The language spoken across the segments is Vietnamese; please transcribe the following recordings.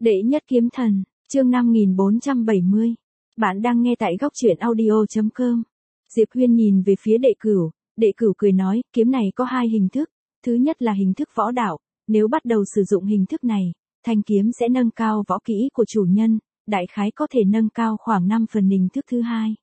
Đệ nhất kiếm thần, chương 5470. Bạn đang nghe tại góc truyện audio.com. Diệp Huyên nhìn về phía đệ cửu cười nói, kiếm này có hai hình thức. Thứ nhất là hình thức võ đạo, nếu bắt đầu sử dụng hình thức này, thanh kiếm sẽ nâng cao võ kỹ của chủ nhân, đại khái có thể nâng cao khoảng 5 phần hình thức thứ hai.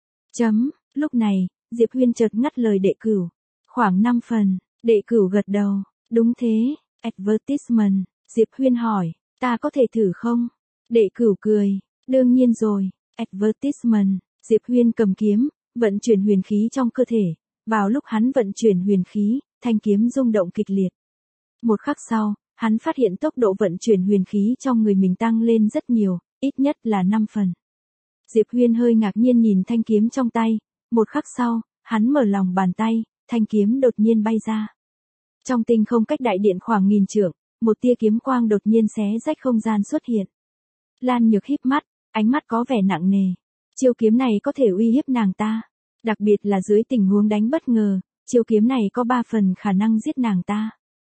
Lúc này, Diệp Huyên chợt ngắt lời đệ cửu. Khoảng 5 phần, đệ cửu gật đầu, đúng thế, advertisement, Diệp Huyên hỏi. Ta có thể thử không? Đệ cửu cười, đương nhiên rồi, advertisement, Diệp Huyên cầm kiếm, vận chuyển huyền khí trong cơ thể. Vào lúc hắn vận chuyển huyền khí, thanh kiếm rung động kịch liệt. Một khắc sau, hắn phát hiện tốc độ vận chuyển huyền khí trong người mình tăng lên rất nhiều, ít nhất là 5 phần. Diệp Huyên hơi ngạc nhiên nhìn thanh kiếm trong tay, một khắc sau, hắn mở lòng bàn tay, thanh kiếm đột nhiên bay ra. Trong tinh không cách đại điện khoảng 1000 trượng, một tia kiếm quang đột nhiên xé rách không gian xuất hiện. Lan Nhược híp mắt, ánh mắt có vẻ nặng nề. Chiêu kiếm này có thể uy hiếp nàng ta, đặc biệt là dưới tình huống đánh bất ngờ, chiêu kiếm này có 3 phần khả năng giết nàng ta.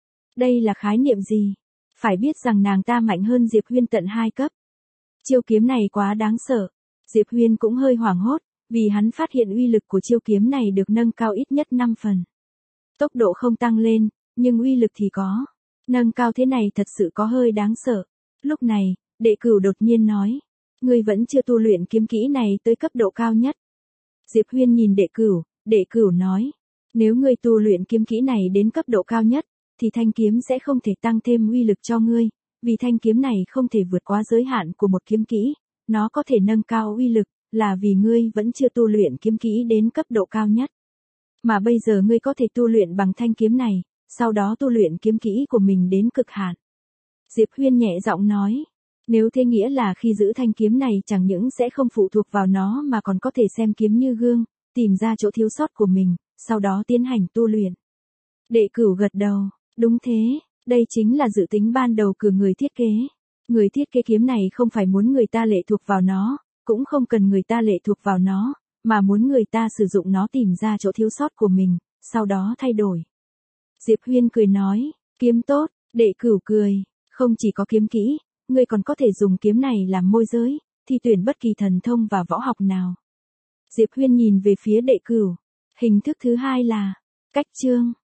Đây là khái niệm gì? Phải biết rằng nàng ta mạnh hơn Diệp Huyên tận 2 cấp. Chiêu kiếm này quá đáng sợ. Diệp Huyên cũng hơi hoảng hốt, vì hắn phát hiện uy lực của chiêu kiếm này được nâng cao ít nhất 5 phần. Tốc độ không tăng lên, nhưng uy lực thì có. Nâng cao thế này thật sự có hơi đáng sợ. Lúc này, đệ cửu đột nhiên nói. Ngươi vẫn chưa tu luyện kiếm kỹ này tới cấp độ cao nhất. Diệp Huyên nhìn đệ cửu nói. Nếu ngươi tu luyện kiếm kỹ này đến cấp độ cao nhất, thì thanh kiếm sẽ không thể tăng thêm uy lực cho ngươi. Vì thanh kiếm này không thể vượt quá giới hạn của một kiếm kỹ. Nó có thể nâng cao uy lực, là vì ngươi vẫn chưa tu luyện kiếm kỹ đến cấp độ cao nhất. Mà bây giờ ngươi có thể tu luyện bằng thanh kiếm này, sau đó tu luyện kiếm kỹ của mình đến cực hạn. Diệp Huyên nhẹ giọng nói, nếu thế nghĩa là khi giữ thanh kiếm này chẳng những sẽ không phụ thuộc vào nó mà còn có thể xem kiếm như gương, tìm ra chỗ thiếu sót của mình, sau đó tiến hành tu luyện. Đệ cửu gật đầu, đúng thế, đây chính là dự tính ban đầu của người thiết kế. Người thiết kế kiếm này không phải muốn người ta lệ thuộc vào nó, cũng không cần người ta lệ thuộc vào nó, mà muốn người ta sử dụng nó tìm ra chỗ thiếu sót của mình, sau đó thay đổi. Diệp Huyên cười nói, kiếm tốt, đệ cửu cười, không chỉ có kiếm kỹ, ngươi còn có thể dùng kiếm này làm môi giới, thi tuyển bất kỳ thần thông và võ học nào. Diệp Huyên nhìn về phía đệ cửu, hình thức thứ hai là, cách chương.